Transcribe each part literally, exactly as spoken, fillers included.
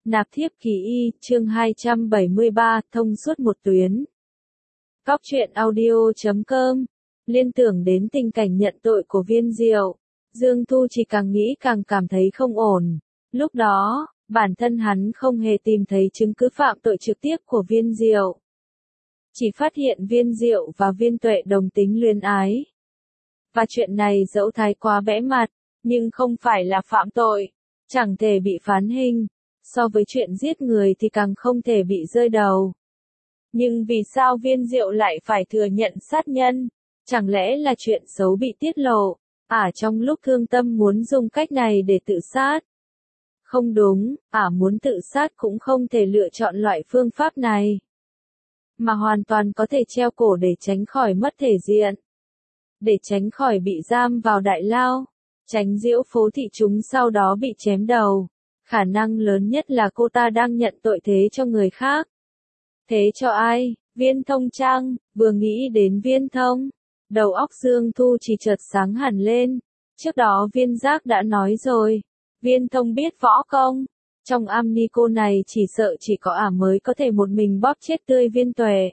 Nạp thiếp kỳ y, chương hai trăm bảy mươi ba, thông suốt một tuyến. Góc truyện audio chấm com. Liên tưởng đến tình cảnh nhận tội của Viên Diệu, Dương Thu chỉ càng nghĩ càng cảm thấy không ổn. Lúc đó, bản thân hắn không hề tìm thấy chứng cứ phạm tội trực tiếp của Viên Diệu. Chỉ phát hiện Viên Diệu và Viên Tuệ đồng tính luyến ái. Và chuyện này dẫu thái quá bẽ mặt, nhưng không phải là phạm tội, chẳng thể bị phán hình. So với chuyện giết người thì càng không thể bị rơi đầu. Nhưng vì sao Viên Diệu lại phải thừa nhận sát nhân? Chẳng lẽ là chuyện xấu bị tiết lộ? Ả à, trong lúc thương tâm muốn dùng cách này để tự sát. Không đúng, Ả à, muốn tự sát cũng không thể lựa chọn loại phương pháp này. Mà hoàn toàn có thể treo cổ để tránh khỏi mất thể diện. Để tránh khỏi bị giam vào đại lao. Tránh diễu phố thị chúng sau đó bị chém đầu. Khả năng lớn nhất là cô ta đang nhận tội thế cho người khác. Thế cho ai? Viên Thông chăng? Vừa nghĩ đến Viên Thông, đầu óc Dương Thu chỉ chợt sáng hẳn lên. Trước đó Viên Giác đã nói rồi, Viên Thông biết võ công. Trong am ni cô này chỉ sợ chỉ có Ả mới có thể một mình bóp chết tươi Viên Tuệ.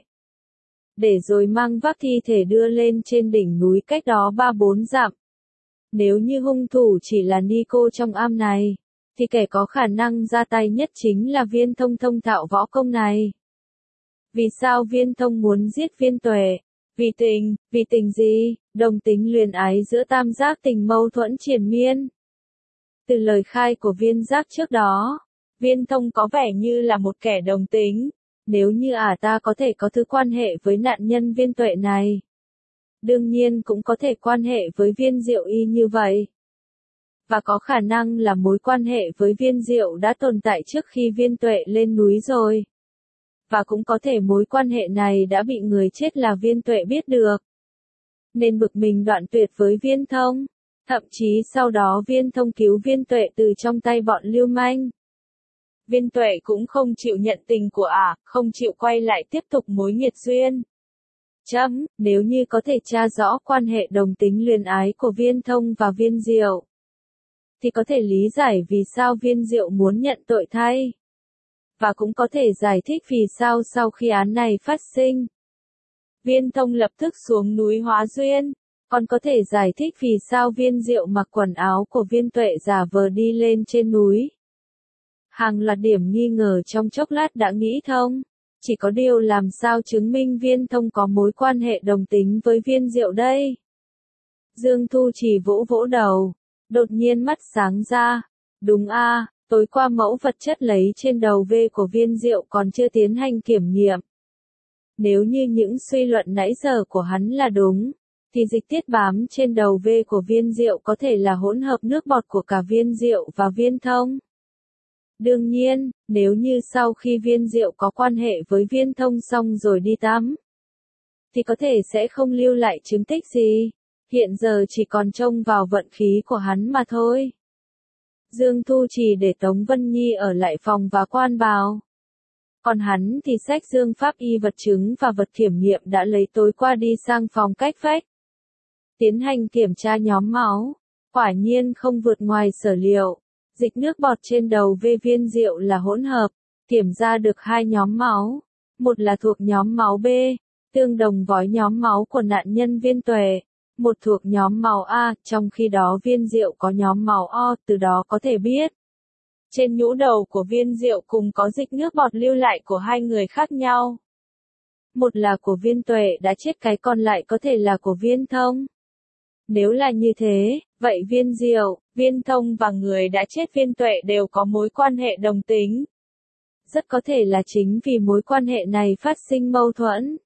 Để rồi mang vác thi thể đưa lên trên đỉnh núi cách đó ba bốn dặm. Nếu như hung thủ chỉ là ni cô trong am này, thì kẻ có khả năng ra tay nhất chính là Viên Thông thông thạo võ công này. Vì sao Viên Thông muốn giết Viên Tuệ? Vì tình, vì tình gì? Đồng tính luyến ái giữa tam giác tình mâu thuẫn triền miên. Từ lời khai của Viên Giác trước đó, Viên Thông có vẻ như là một kẻ đồng tính. Nếu như Ả ta có thể có thứ quan hệ với nạn nhân Viên Tuệ này, đương nhiên cũng có thể quan hệ với Viên Diệu y như vậy. Và có khả năng là mối quan hệ với Viên Diệu đã tồn tại trước khi Viên Tuệ lên núi rồi. Và cũng có thể mối quan hệ này đã bị người chết là Viên Tuệ biết được. Nên bực mình đoạn tuyệt với Viên Thông. Thậm chí sau đó Viên Thông cứu Viên Tuệ từ trong tay bọn lưu manh. Viên Tuệ cũng không chịu nhận tình của Ả, không chịu quay lại tiếp tục mối nghiệt duyên. Chấm, nếu như có thể tra rõ quan hệ đồng tính luyến ái của Viên Thông và Viên Diệu, thì có thể lý giải vì sao Viên Diệu muốn nhận tội thay. Và cũng có thể giải thích vì sao sau khi án này phát sinh, Viên Thông lập tức xuống núi hóa duyên. Còn có thể giải thích vì sao Viên Diệu mặc quần áo của Viên Tuệ giả vờ đi lên trên núi. Hàng loạt điểm nghi ngờ trong chốc lát đã nghĩ thông. Chỉ có điều làm sao chứng minh Viên Thông có mối quan hệ đồng tính với Viên Diệu đây? Dương Thu chỉ vỗ vỗ đầu, đột nhiên mắt sáng ra. Đúng a, à, tối qua mẫu vật chất lấy trên đầu V của Viên Diệu còn chưa tiến hành kiểm nghiệm. Nếu như những suy luận nãy giờ của hắn là đúng, thì dịch tiết bám trên đầu V của Viên Diệu có thể là hỗn hợp nước bọt của cả Viên Diệu và Viên Thông. Đương nhiên, nếu như sau khi Viên Diệu có quan hệ với Viên Thông xong rồi đi tắm, thì có thể sẽ không lưu lại chứng tích gì. Hiện giờ chỉ còn trông vào vận khí của hắn mà thôi. Dương Thu chỉ để Tống Vân Nhi ở lại phòng và quan bào. Còn hắn thì xách dương pháp y vật chứng và vật kiểm nghiệm đã lấy tối qua đi sang phòng cách vách. Tiến hành kiểm tra nhóm máu. Quả nhiên không vượt ngoài sở liệu. Dịch nước bọt trên đầu V Viên Diệu là hỗn hợp. Kiểm ra được hai nhóm máu. Một là thuộc nhóm máu B, tương đồng với nhóm máu của nạn nhân Viên Tuệ. Một thuộc nhóm máu A, trong khi đó Viên Diệu có nhóm máu O, từ đó có thể biết. Trên nhũ đầu của Viên Diệu cùng có dịch nước bọt lưu lại của hai người khác nhau. Một là của Viên Tuệ đã chết, cái còn lại có thể là của Viên Thông. Nếu là như thế, vậy Viên Diệu, Viên Thông và người đã chết Viên Tuệ đều có mối quan hệ đồng tính. Rất có thể là chính vì mối quan hệ này phát sinh mâu thuẫn,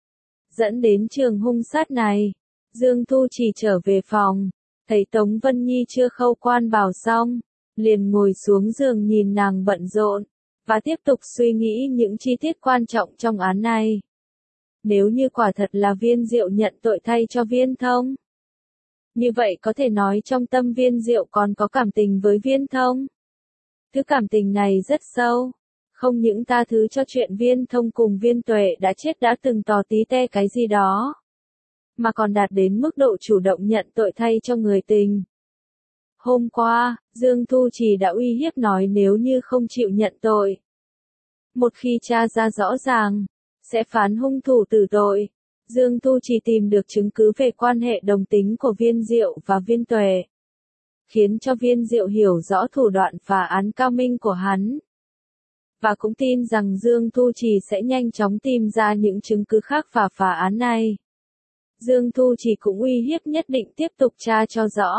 dẫn đến trường hung sát này. Dương Thu chỉ trở về phòng, thấy Tống Vân Nhi chưa khâu quan bào xong, liền ngồi xuống giường nhìn nàng bận rộn, và tiếp tục suy nghĩ những chi tiết quan trọng trong án này. Nếu như quả thật là Viên Diệu nhận tội thay cho Viên Thông, như vậy có thể nói trong tâm Viên Diệu còn có cảm tình với Viên Thông. Thứ cảm tình này rất sâu, không những tha thứ cho chuyện Viên Thông cùng Viên Tuệ đã chết đã từng tò tí te cái gì đó, mà còn đạt đến mức độ chủ động nhận tội thay cho người tình. Hôm qua, Dương Thu Trì đã uy hiếp nói nếu như không chịu nhận tội. Một khi tra ra rõ ràng, sẽ phán hung thủ tử tội. Dương Thu Trì tìm được chứng cứ về quan hệ đồng tính của Viên Diệu và Viên Tuệ, khiến cho Viên Diệu hiểu rõ thủ đoạn phá án cao minh của hắn. Và cũng tin rằng Dương Thu Trì sẽ nhanh chóng tìm ra những chứng cứ khác và phá án này. Dương Thu Trì cũng uy hiếp nhất định tiếp tục tra cho rõ.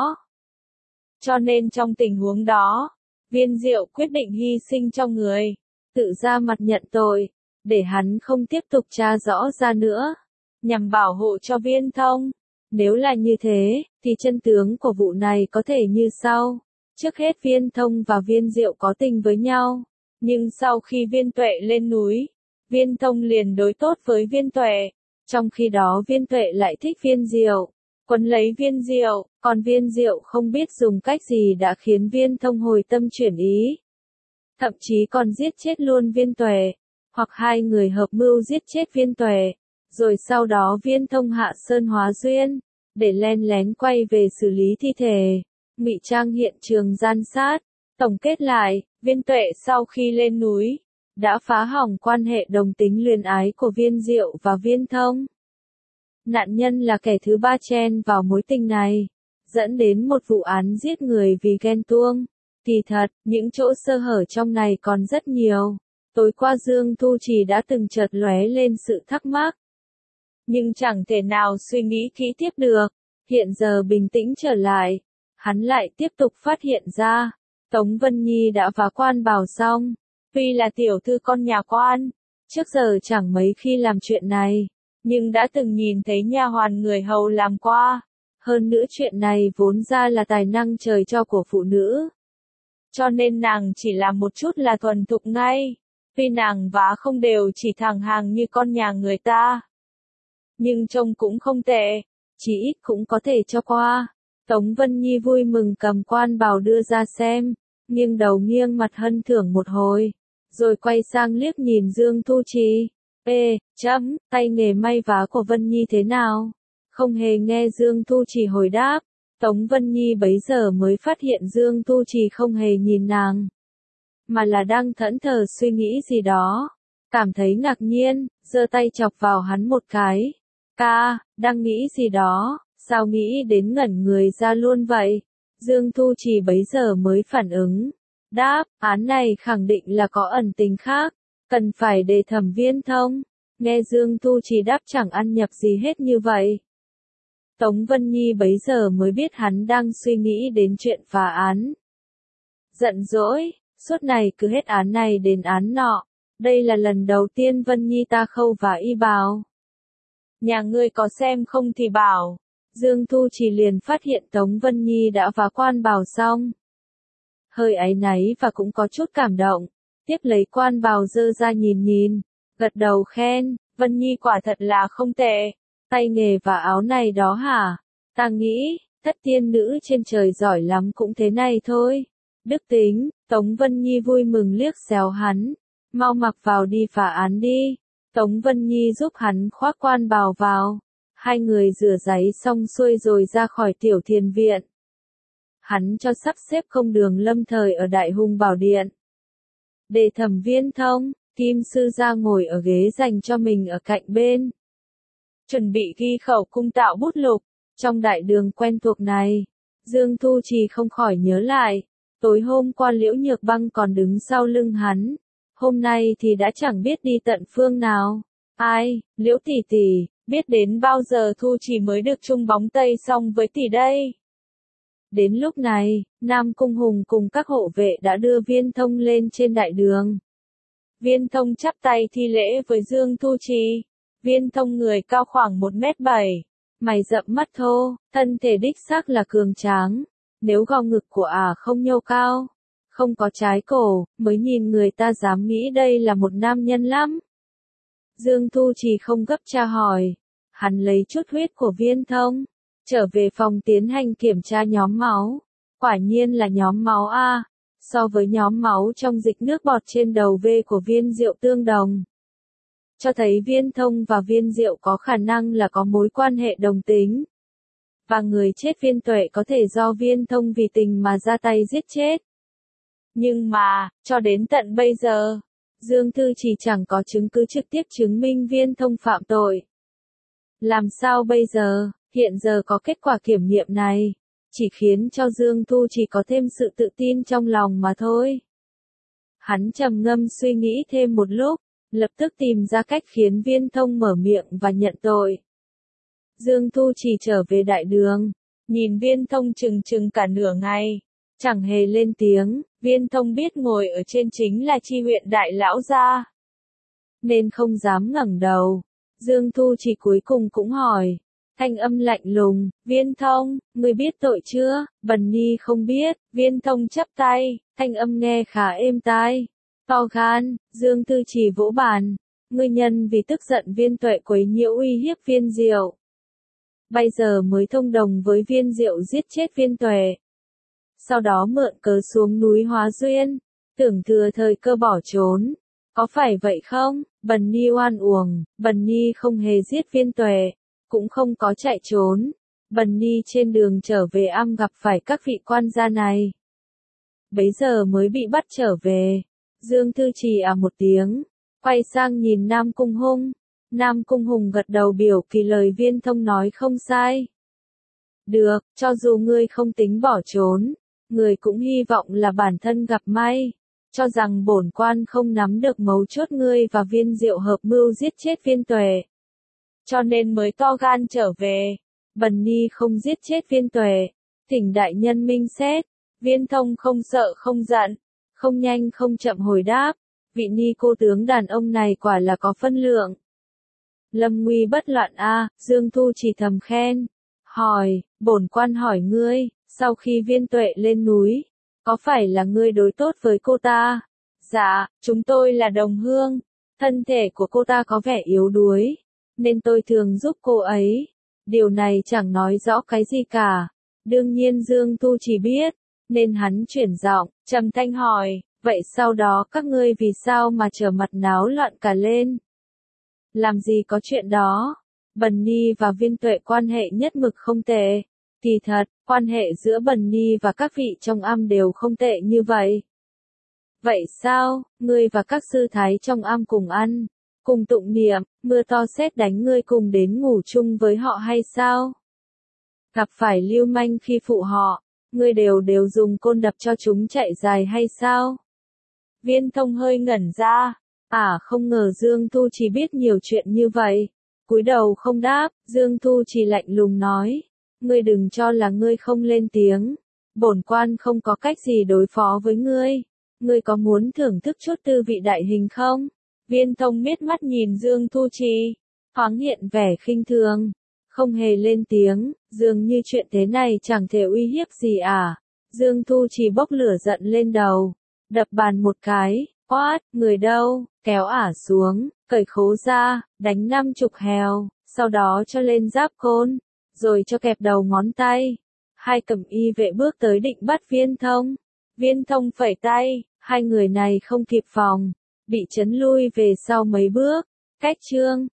Cho nên trong tình huống đó, Viên Diệu quyết định hy sinh cho người, tự ra mặt nhận tội, để hắn không tiếp tục tra rõ ra nữa, nhằm bảo hộ cho Viên Thông. Nếu là như thế, thì chân tướng của vụ này có thể như sau. Trước hết Viên Thông và Viên Diệu có tình với nhau, nhưng sau khi Viên Tuệ lên núi, Viên Thông liền đối tốt với Viên Tuệ, trong khi đó Viên Tuệ lại thích Viên Diệu, quấn lấy Viên Diệu, còn Viên Diệu không biết dùng cách gì đã khiến Viên Thông hồi tâm chuyển ý. Thậm chí còn giết chết luôn Viên Tuệ, hoặc hai người hợp mưu giết chết Viên Tuệ, rồi sau đó Viên Thông hạ sơn hóa duyên, để len lén quay về xử lý thi thể, ngụy trang hiện trường gian sát. Tổng kết lại, Viên Tuệ sau khi lên núi, đã phá hỏng quan hệ đồng tính luyến ái của Viên Diệu và Viên Thông. Nạn nhân là kẻ thứ ba chen vào mối tình này, dẫn đến một vụ án giết người vì ghen tuông. Kỳ thật, những chỗ sơ hở trong này còn rất nhiều. Tối qua Dương Thu Trì đã từng chợt lóe lên sự thắc mắc, nhưng chẳng thể nào suy nghĩ kỹ tiếp được. Hiện giờ bình tĩnh trở lại, hắn lại tiếp tục phát hiện ra, Tống Vân Nhi đã phá quan bảo xong. Tuy là tiểu thư con nhà quan, trước giờ chẳng mấy khi làm chuyện này, nhưng đã từng nhìn thấy nha hoàn người hầu làm qua. Hơn nữa chuyện này vốn ra là tài năng trời cho của phụ nữ, cho nên nàng chỉ làm một chút là thuần thục ngay. Tuy nàng vá không đều chỉ thẳng hàng như con nhà người ta, nhưng trông cũng không tệ, chỉ ít cũng có thể cho qua. Tống Vân Nhi vui mừng cầm quan bào đưa ra xem, nghiêng đầu nghiêng mặt hân thưởng một hồi, rồi quay sang liếc nhìn Dương Thu Trì. Ê, chấm, tay nghề may vá của Vân Nhi thế nào? Không hề nghe Dương Thu Trì hồi đáp, Tống Vân Nhi bấy giờ mới phát hiện Dương Thu Trì không hề nhìn nàng, mà là đang thẫn thờ suy nghĩ gì đó. Cảm thấy ngạc nhiên, giơ tay chọc vào hắn một cái. Ca, đang nghĩ gì đó, sao nghĩ đến ngẩn người ra luôn vậy? Dương Thu Trì bấy giờ mới phản ứng. Đáp, án này khẳng định là có ẩn tình khác, cần phải đề thẩm Viên Thông. Nghe Dương Thu Trì đáp chẳng ăn nhập gì hết như vậy, Tống Vân Nhi bấy giờ mới biết hắn đang suy nghĩ đến chuyện phá án. Giận dỗi, suốt này cứ hết án này đến án nọ, đây là lần đầu tiên Vân Nhi ta khâu và y bào. Nhà ngươi có xem không thì bảo. Dương Thu Trì liền phát hiện Tống Vân Nhi đã phá quan bào xong. Hơi áy náy và cũng có chút cảm động, tiếp lấy quan bào dơ ra nhìn nhìn, gật đầu khen, Vân Nhi quả thật là không tệ. Tay nghề và áo này đó hả? Ta nghĩ, tất tiên nữ trên trời giỏi lắm cũng thế này thôi. Đức tính, Tống Vân Nhi vui mừng liếc xéo hắn. Mau mặc vào đi phá án đi. Tống Vân Nhi giúp hắn khoác quan bào vào. Hai người rửa giấy xong xuôi rồi ra khỏi tiểu thiền viện. Hắn cho sắp xếp công đường lâm thời ở Đại Hùng Bảo Điện. Để thẩm Viên Thông, Kim Sư ra ngồi ở ghế dành cho mình ở cạnh bên, chuẩn bị ghi khẩu cung tạo bút lục. Trong đại đường quen thuộc này, Dương Thu Trì không khỏi nhớ lại, tối hôm qua Liễu Nhược Băng còn đứng sau lưng hắn, hôm nay thì đã chẳng biết đi tận phương nào. Ai, Liễu tỷ tỷ, biết đến bao giờ Thu Trì mới được chung bóng tây xong với tỷ đây? Đến lúc này, Nam Cung Hùng cùng các hộ vệ đã đưa Viên Thông lên trên đại đường. Viên Thông chắp tay thi lễ với Dương Thu Trì. Viên Thông người cao khoảng một mét bảy, mày rậm mắt thô, thân thể đích xác là cường tráng. Nếu gò ngực của ả không nhô cao, không có trái cổ, mới nhìn người ta dám nghĩ đây là một nam nhân lắm. Dương Thu Trì không gấp tra hỏi, hắn lấy chút huyết của Viên Thông, trở về phòng tiến hành kiểm tra nhóm máu. Quả nhiên là nhóm máu A, so với nhóm máu trong dịch nước bọt trên đầu V của Viên Diệu tương đồng, cho thấy Viên Thông và Viên Diệu có khả năng là có mối quan hệ đồng tính. và người chết Viên Tuệ có thể do Viên Thông vì tình mà ra tay giết chết. Nhưng mà, cho đến tận bây giờ, Dương Thư Trì chẳng có chứng cứ trực tiếp chứng minh Viên Thông phạm tội. Làm sao bây giờ, hiện giờ có kết quả kiểm nghiệm này, chỉ khiến cho Dương Thu Trì có thêm sự tự tin trong lòng mà thôi. Hắn trầm ngâm suy nghĩ thêm một lúc, lập tức tìm ra cách khiến Viên Thông mở miệng và nhận tội. Dương Thu Trì trở về đại đường, nhìn Viên Thông chừng chừng cả nửa ngày, chẳng hề lên tiếng. Viên Thông biết ngồi ở trên chính là Chi huyện đại lão gia, nên không dám ngẩng đầu. Dương Thu Trì cuối cùng cũng hỏi, thanh âm lạnh lùng, Viên Thông, ngươi biết tội chưa? Bần Nhi không biết. Viên Thông chắp tay, thanh âm nghe khá êm tai. To gan, Dương Thư Trì vỗ bàn, ngươi nhân vì tức giận Viên Tuệ quấy nhiễu uy hiếp Viên Diệu, bây giờ mới thông đồng với Viên Diệu giết chết Viên Tuệ. Sau đó mượn cớ xuống núi Hóa Duyên, tưởng thừa thời cơ bỏ trốn. Có phải vậy không? Bần Nhi oan uổng, Bần Nhi không hề giết Viên Tuệ, cũng không có chạy trốn. Bần Nhi trên đường trở về am gặp phải các vị quan gia này, bấy giờ mới bị bắt trở về. Dương Thư Trì à một tiếng, quay sang nhìn Nam Cung Hung. Nam Cung Hùng gật đầu biểu kỳ lời Viên Thông nói không sai. Được, cho dù ngươi không tính bỏ trốn, người cũng hy vọng là bản thân gặp may, cho rằng bổn quan không nắm được mấu chốt ngươi và Viên Diệu hợp mưu giết chết Viên Tuệ, cho nên mới to gan trở về. Bần Nhi không giết chết Viên Tuệ, thỉnh đại nhân minh xét. Viên Thông không sợ không giận, không nhanh không chậm hồi đáp, vị Ni cô tướng đàn ông này quả là có phân lượng. Lâm nguy bất loạn a, Dương Thu chỉ thầm khen. Hỏi, bổn quan hỏi ngươi, sau khi Viên Tuệ lên núi, có phải là ngươi đối tốt với cô ta? Dạ, chúng tôi là đồng hương, thân thể của cô ta có vẻ yếu đuối, nên tôi thường giúp cô ấy. Điều này chẳng nói rõ cái gì cả. Đương nhiên Dương Thu chỉ biết, nên hắn chuyển giọng, trầm thanh hỏi, vậy sau đó các ngươi vì sao mà trở mặt náo loạn cả lên? Làm gì có chuyện đó, Bần Nhi và Viên Tuệ quan hệ nhất mực không tệ. Kỳ thật, quan hệ giữa Bần Nhi và các vị trong am đều không tệ như vậy. Vậy sao, ngươi và các sư thái trong am cùng ăn, cùng tụng niệm, mưa to sét đánh ngươi cùng đến ngủ chung với họ hay sao? Gặp phải lưu manh khi phụ họ, ngươi đều đều dùng côn đập cho chúng chạy dài hay sao? Viên Thông hơi ngẩn ra, à không ngờ Dương Thu chỉ biết nhiều chuyện như vậy. Cúi đầu không đáp, Dương Thu chỉ lạnh lùng nói, ngươi đừng cho là ngươi không lên tiếng, bổn quan không có cách gì đối phó với ngươi. Ngươi có muốn thưởng thức chút tư vị đại hình không? Viên Thông miết mắt nhìn Dương Thu Trì, thoáng hiện vẻ khinh thường, không hề lên tiếng, dường như chuyện thế này chẳng thể uy hiếp gì à. Dương Thu Trì bốc lửa giận lên đầu, đập bàn một cái, quát, người đâu, kéo ả xuống, cởi khố ra, đánh năm chục hèo, sau đó cho lên giáp côn, rồi cho kẹp đầu ngón tay. Hai cẩm y vệ bước tới định bắt Viên Thông. Viên Thông phẩy tay, hai người này không kịp phòng, bị chấn lui về sau mấy bước. Cách chương